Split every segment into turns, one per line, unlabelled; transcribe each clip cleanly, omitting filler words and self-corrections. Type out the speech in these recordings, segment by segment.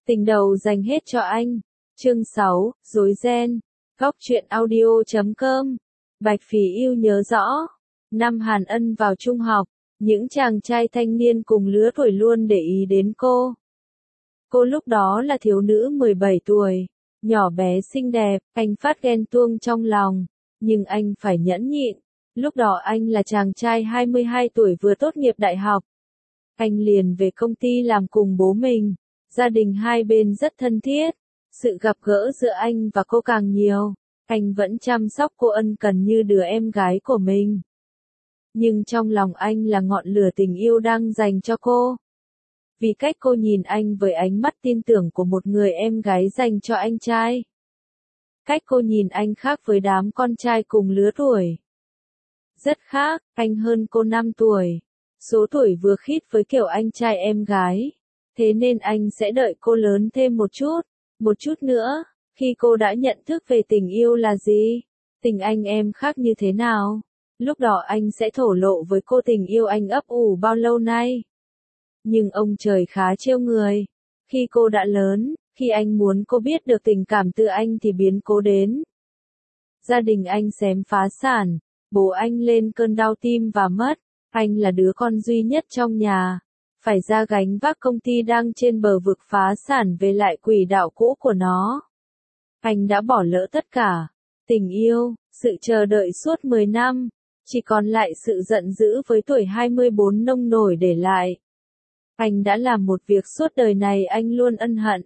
Tình đầu dành hết cho anh. Chương 6, Rối ren. Góc truyện audio.com. Bạch Phỉ Yêu nhớ rõ. Năm Hàn Ân vào trung học, những chàng trai thanh niên cùng lứa tuổi luôn để ý đến cô. Cô lúc đó là thiếu nữ 17 tuổi, nhỏ bé xinh đẹp, anh phát ghen tuông trong lòng, nhưng anh phải nhẫn nhịn. Lúc đó anh là chàng trai 22 tuổi vừa tốt nghiệp đại học. Anh liền về công ty làm cùng bố mình, gia đình hai bên rất thân thiết. Sự gặp gỡ giữa anh và cô càng nhiều, anh vẫn chăm sóc cô ân cần như đứa em gái của mình. Nhưng trong lòng anh là ngọn lửa tình yêu đang dành cho cô. Vì cách cô nhìn anh với ánh mắt tin tưởng của một người em gái dành cho anh trai. Cách cô nhìn anh khác với đám con trai cùng lứa tuổi. Rất khác, anh hơn cô 5 tuổi. Số tuổi vừa khít với kiểu anh trai em gái. Thế nên anh sẽ đợi cô lớn thêm một chút nữa, khi cô đã nhận thức về tình yêu là gì, tình anh em khác như thế nào. Lúc đó anh sẽ thổ lộ với cô tình yêu anh ấp ủ bao lâu nay. Nhưng ông trời khá trêu người. Khi cô đã lớn, khi anh muốn cô biết được tình cảm từ anh thì biến cố đến. Gia đình anh xém phá sản, bố anh lên cơn đau tim và mất. Anh là đứa con duy nhất trong nhà, phải ra gánh vác công ty đang trên bờ vực phá sản về lại quỹ đạo cũ của nó. Anh đã bỏ lỡ tất cả, tình yêu, sự chờ đợi suốt 10 năm, chỉ còn lại sự giận dữ với tuổi 24 nông nổi để lại. Anh đã làm một việc suốt đời này anh luôn ân hận.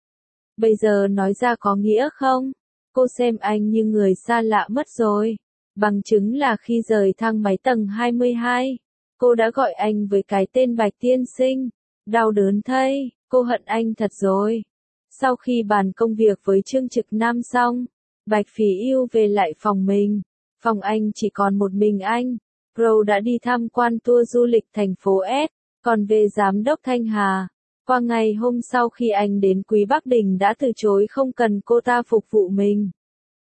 Bây giờ nói ra có nghĩa không? Cô xem anh như người xa lạ mất rồi. Bằng chứng là khi rời thang máy tầng 22, cô đã gọi anh với cái tên Bạch tiên sinh. Đau đớn thay, cô hận anh thật rồi. Sau khi bàn công việc với Trương Trực Nam xong, Bạch Phỉ Yêu về lại phòng mình. Phòng anh chỉ còn một mình anh. Pro đã đi tham quan tour du lịch thành phố S, còn về giám đốc Thanh Hà. Qua ngày hôm sau khi anh đến Quý Bắc Đình đã từ chối không cần cô ta phục vụ mình.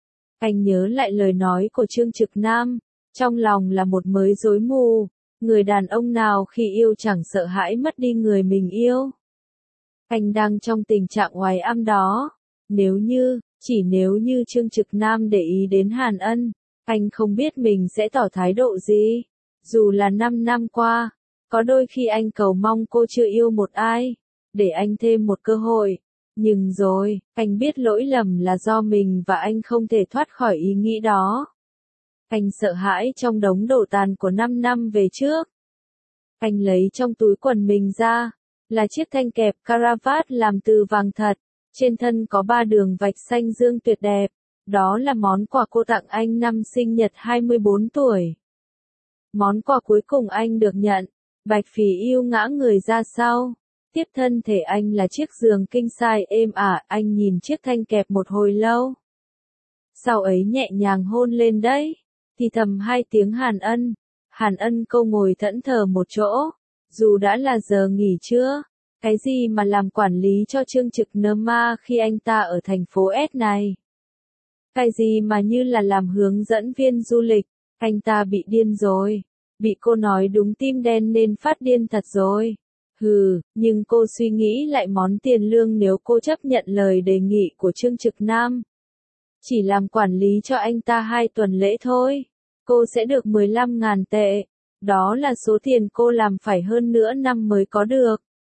Anh nhớ lại lời nói của Trương Trực Nam, trong lòng là một mớ rối mù. Người đàn ông nào khi yêu chẳng sợ hãi mất đi người mình yêu. Anh đang trong tình trạng oái âm đó. Chỉ nếu như Trương Trực Nam để ý đến Hàn Ân, anh không biết mình sẽ tỏ thái độ gì. Dù là 5 năm qua, có đôi khi anh cầu mong cô chưa yêu một ai, để anh thêm một cơ hội. Nhưng rồi, anh biết lỗi lầm là do mình và anh không thể thoát khỏi ý nghĩ đó. Anh sợ hãi trong đống đổ tàn của 5 năm về trước. Anh lấy trong túi quần mình ra, là chiếc thanh kẹp caravat làm từ vàng thật, trên thân có 3 đường vạch xanh dương tuyệt đẹp. Đó là món quà cô tặng anh năm sinh nhật 24 tuổi. Món quà cuối cùng anh được nhận, Bạch Phỉ Yêu ngã người ra sau. Tiếp thân thể anh là chiếc giường king size êm ả, anh nhìn chiếc thanh kẹp một hồi lâu. Sau ấy nhẹ nhàng hôn lên đấy, thì thầm 2 tiếng Hàn Ân. Hàn Ân câu ngồi thẫn thờ một chỗ, dù đã là giờ nghỉ trưa, cái gì mà làm quản lý cho Trương Trực Nơm ma khi anh ta ở thành phố S này. Cái gì mà như là làm hướng dẫn viên du lịch, anh ta bị điên rồi, bị cô nói đúng tim đen nên phát điên thật rồi. Nhưng cô suy nghĩ lại món tiền lương nếu cô chấp nhận lời đề nghị của Trương Trực Nam. Chỉ làm quản lý cho anh ta 2 tuần lễ thôi, cô sẽ được 15.000 tệ. Đó là số tiền cô làm phải hơn nửa năm mới có được.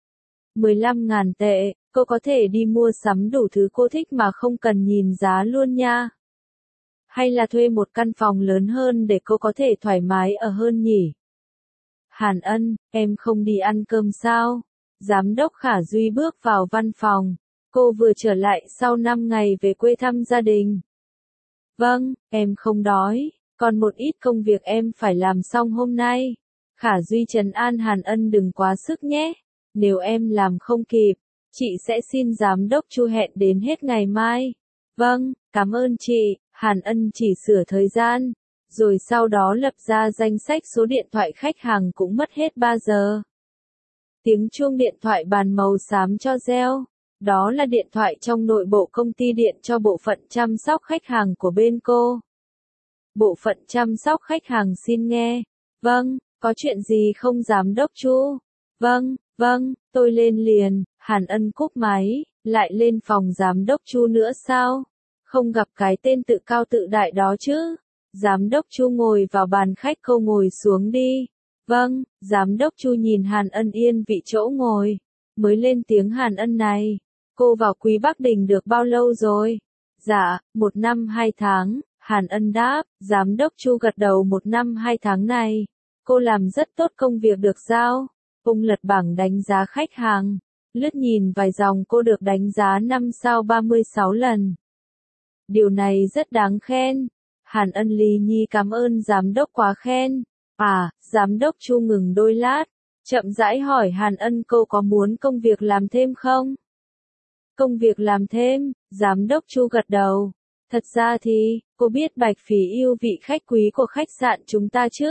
15.000 tệ, cô có thể đi mua sắm đủ thứ cô thích mà không cần nhìn giá luôn nha. Hay là thuê một căn phòng lớn hơn để cô có thể thoải mái ở hơn nhỉ? Hàn Ân, em không đi ăn cơm sao? Giám đốc Khả Duy bước vào văn phòng. Cô vừa trở lại sau 5 ngày về quê thăm gia đình. Vâng, em không đói, còn một ít công việc em phải làm xong hôm nay. Khả Duy trấn an Hàn Ân đừng quá sức nhé. Nếu em làm không kịp, chị sẽ xin giám đốc Chu hẹn đến hết ngày mai. Vâng, cảm ơn chị. Hàn Ân chỉ sửa thời gian, rồi sau đó lập ra danh sách số điện thoại khách hàng cũng mất hết 3 giờ. Tiếng chuông điện thoại bàn màu xám cho reo. Đó là điện thoại trong nội bộ công ty điện cho bộ phận chăm sóc khách hàng của bên cô. Bộ phận chăm sóc khách hàng xin nghe. Vâng, có chuyện gì không giám đốc Chu? Vâng, tôi lên liền. Hàn Ân cúp máy, lại lên phòng giám đốc Chu nữa sao? Không gặp cái tên tự cao tự đại đó chứ? Giám đốc Chu ngồi vào bàn khách, cô ngồi xuống đi. Vâng, giám đốc Chu nhìn Hàn Ân yên vị chỗ ngồi, mới lên tiếng. Hàn Ân này, cô vào Quý Bắc Đình được bao lâu rồi? Dạ, 1 năm 2 tháng, Hàn Ân đáp. Giám đốc Chu gật đầu. 1 năm 2 tháng này, cô làm rất tốt công việc được giao. Ông lật bảng đánh giá khách hàng, lướt nhìn vài dòng. Cô được đánh giá 5 sao 36 lần. Điều này rất đáng khen. Hàn Ân lì nhi cảm ơn giám đốc quá khen. À, giám đốc Chu ngừng đôi lát, chậm rãi hỏi Hàn Ân cô có muốn công việc làm thêm không? Công việc làm thêm, giám đốc Chu gật đầu. Thật ra thì, cô biết Bạch Phỉ yêu vị khách quý của khách sạn chúng ta chứ?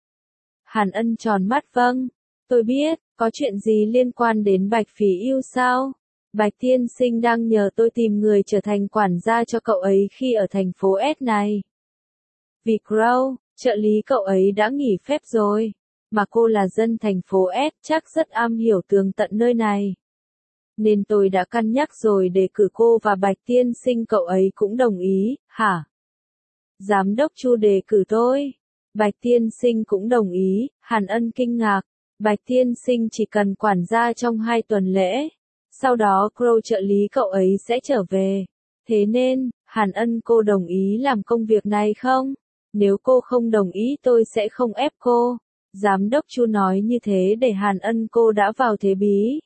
Hàn Ân tròn mắt. Vâng, tôi biết. Có chuyện gì liên quan đến Bạch Phỉ yêu sao? Bạch tiên sinh đang nhờ tôi tìm người trở thành quản gia cho cậu ấy khi ở thành phố S này. Vì Crow, trợ lý cậu ấy đã nghỉ phép rồi, mà cô là dân thành phố S chắc rất am hiểu tường tận nơi này. Nên tôi đã cân nhắc rồi đề cử cô và Bạch tiên sinh cậu ấy cũng đồng ý. Hả? Giám đốc Chu đề cử tôi? Bạch tiên sinh cũng đồng ý. Hàn Ân kinh ngạc. Bạch tiên sinh chỉ cần quản gia trong 2 tuần lễ. Sau đó Crow trợ lý cậu ấy sẽ trở về. Thế nên, Hàn Ân cô đồng ý làm công việc này không? Nếu cô không đồng ý tôi sẽ không ép cô. Giám đốc Chu nói như thế để Hàn Ân cô đã vào thế bí.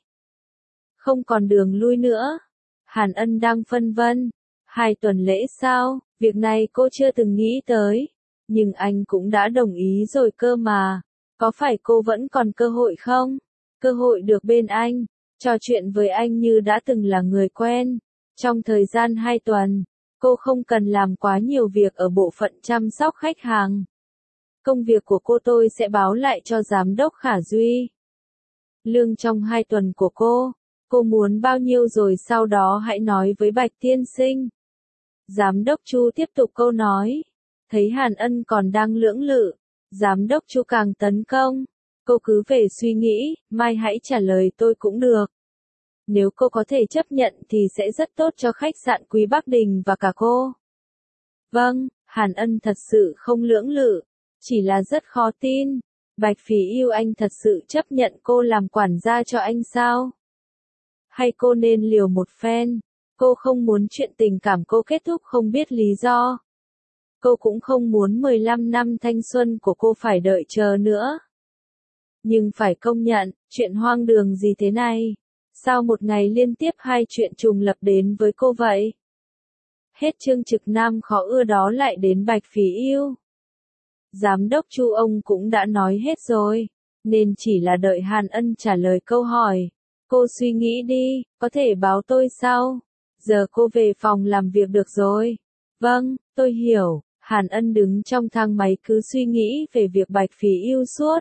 Không còn đường lui nữa. Hàn Ân đang phân vân. 2 tuần lễ sao? Việc này cô chưa từng nghĩ tới. Nhưng anh cũng đã đồng ý rồi cơ mà. Có phải cô vẫn còn cơ hội không? Cơ hội được bên anh, trò chuyện với anh như đã từng là người quen. Trong thời gian 2 tuần, cô không cần làm quá nhiều việc ở bộ phận chăm sóc khách hàng. Công việc của cô tôi sẽ báo lại cho giám đốc Khả Duy. Lương trong 2 tuần của cô muốn bao nhiêu rồi sau đó hãy nói với Bạch tiên sinh. Giám đốc Chu tiếp tục câu nói. Thấy Hàn Ân còn đang lưỡng lự, giám đốc Chu càng tấn công. Cô cứ về suy nghĩ, mai hãy trả lời tôi cũng được. Nếu cô có thể chấp nhận thì sẽ rất tốt cho khách sạn Quý Bắc Đình và cả cô. Vâng, Hàn Ân thật sự không lưỡng lự, chỉ là rất khó tin. Bạch Phỉ yêu anh thật sự chấp nhận cô làm quản gia cho anh sao? Hay cô nên liều một phen? Cô không muốn chuyện tình cảm cô kết thúc không biết lý do. Cô cũng không muốn 15 năm thanh xuân của cô phải đợi chờ nữa. Nhưng phải công nhận, chuyện hoang đường gì thế này? Sao một ngày liên tiếp 2 chuyện trùng lập đến với cô vậy? Hết chương trực nam khó ưa đó lại đến Bạch Phỉ yêu. Giám đốc Chu ông cũng đã nói hết rồi, nên chỉ là đợi Hàn Ân trả lời câu hỏi. Cô suy nghĩ đi, có thể báo tôi sau. Giờ cô về phòng làm việc được rồi. Vâng, tôi hiểu. Hàn Ân đứng trong thang máy cứ suy nghĩ về việc Bạch Phỉ yêu suốt.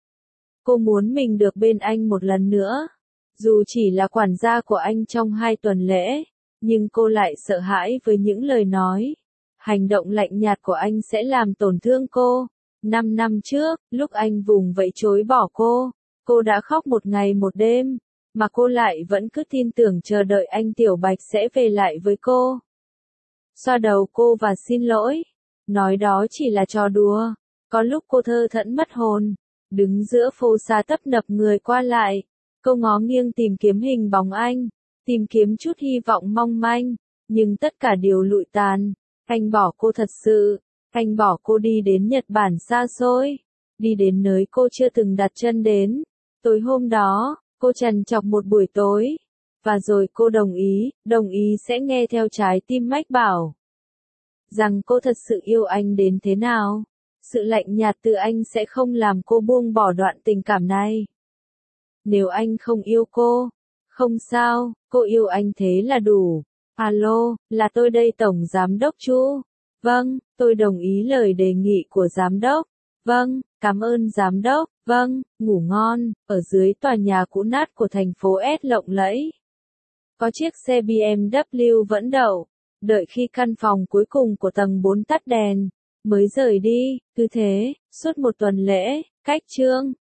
Cô muốn mình được bên anh một lần nữa. Dù chỉ là quản gia của anh trong 2 tuần lễ, nhưng cô lại sợ hãi với những lời nói. Hành động lạnh nhạt của anh sẽ làm tổn thương cô. 5 năm trước, lúc anh vùng vẫy chối bỏ cô đã khóc 1 ngày 1 đêm, mà cô lại vẫn cứ tin tưởng chờ đợi anh Tiểu Bạch sẽ về lại với cô. Xoa đầu cô và xin lỗi. Nói đó chỉ là trò đùa. Có lúc cô thơ thẫn mất hồn. Đứng giữa phố xá tấp nập người qua lại. Cô ngó nghiêng tìm kiếm hình bóng anh. Tìm kiếm chút hy vọng mong manh. Nhưng tất cả đều lụi tàn. Anh bỏ cô thật sự. Anh bỏ cô đi đến Nhật Bản xa xôi. Đi đến nơi cô chưa từng đặt chân đến. Tối hôm đó, cô trằn trọc một buổi tối. Và rồi cô đồng ý sẽ nghe theo trái tim mách bảo. Rằng cô thật sự yêu anh đến thế nào. Sự lạnh nhạt từ anh sẽ không làm cô buông bỏ đoạn tình cảm này. Nếu anh không yêu cô, không sao, cô yêu anh thế là đủ. Alo, là tôi đây Tổng Giám đốc Chu. Vâng, tôi đồng ý lời đề nghị của Giám đốc. Vâng, cảm ơn Giám đốc. Vâng, ngủ ngon. Ở dưới tòa nhà cũ nát của thành phố S lộng lẫy, có chiếc xe BMW vẫn đậu. Đợi khi căn phòng cuối cùng của tầng 4 tắt đèn, mới rời đi. Cứ thế, suốt 1 tuần lễ, cách chương.